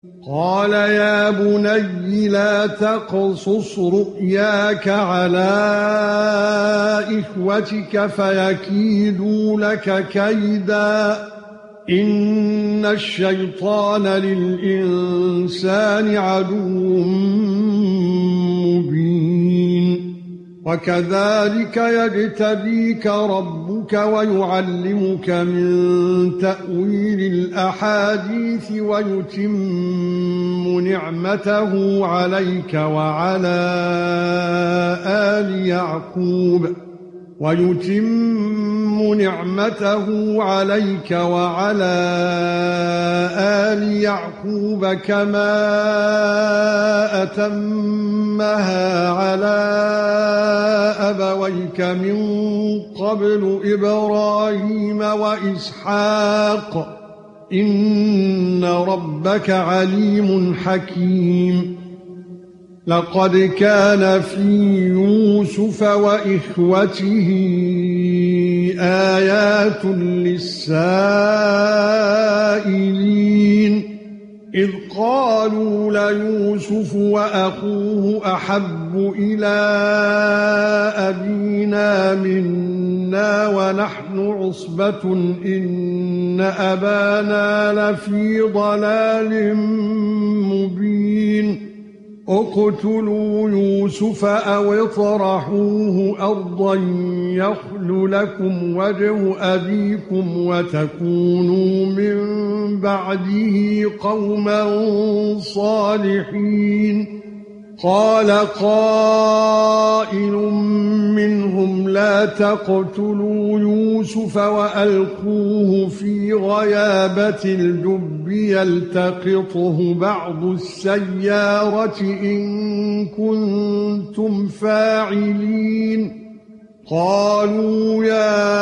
قال يا بني لا تقصص رؤياك على إخوتك فيكيدوا لك كيدا إن الشيطان للإنسان عدو مبين وكذلك يجتبيك ربك ويعلمك من تأويل الأحاديث ويتم نعمته عليك وعلى آل يعقوب كما أتمها على أبويك من قبل إبراهيم وإسحاق إن ربك عليم حكيم لقد كان في يوسف وإخوته آيات للسائلين إذ قالوا ليوسف وأخوه أحب إلى أبينا منا ونحن عصبة إن أبانا لفي ضلال مبين اقتلوا يوسف أو اطرحوه أرضا يخل لكم وجه أبيكم وتكونوا من بعده قوما صالحين قال قائل منهم لا تقتلوا يوسف وألقوه في غيابة الجب يلتقطه بعض السيارة إن كنتم فاعلين قالوا يا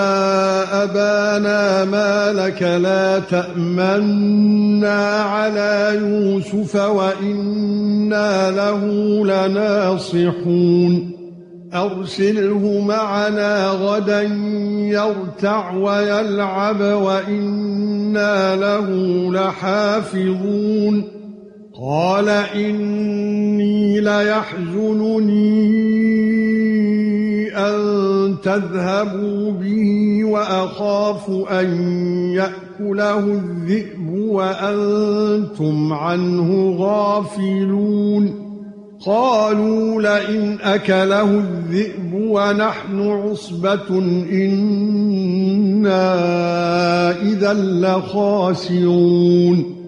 أبانا ما لك لا تأمنا على يوسف وإنا له لناصحون أرسله معنا غدا يرتع ويلعب وإنا له لحافظون قال إني ليحزنني أن تذهبوا به وأخاف أن يأكله الذئب وأنتم عنه غافلون قالوا لئن أكله الذئب ونحن عصبة إنا إذا لخاسرون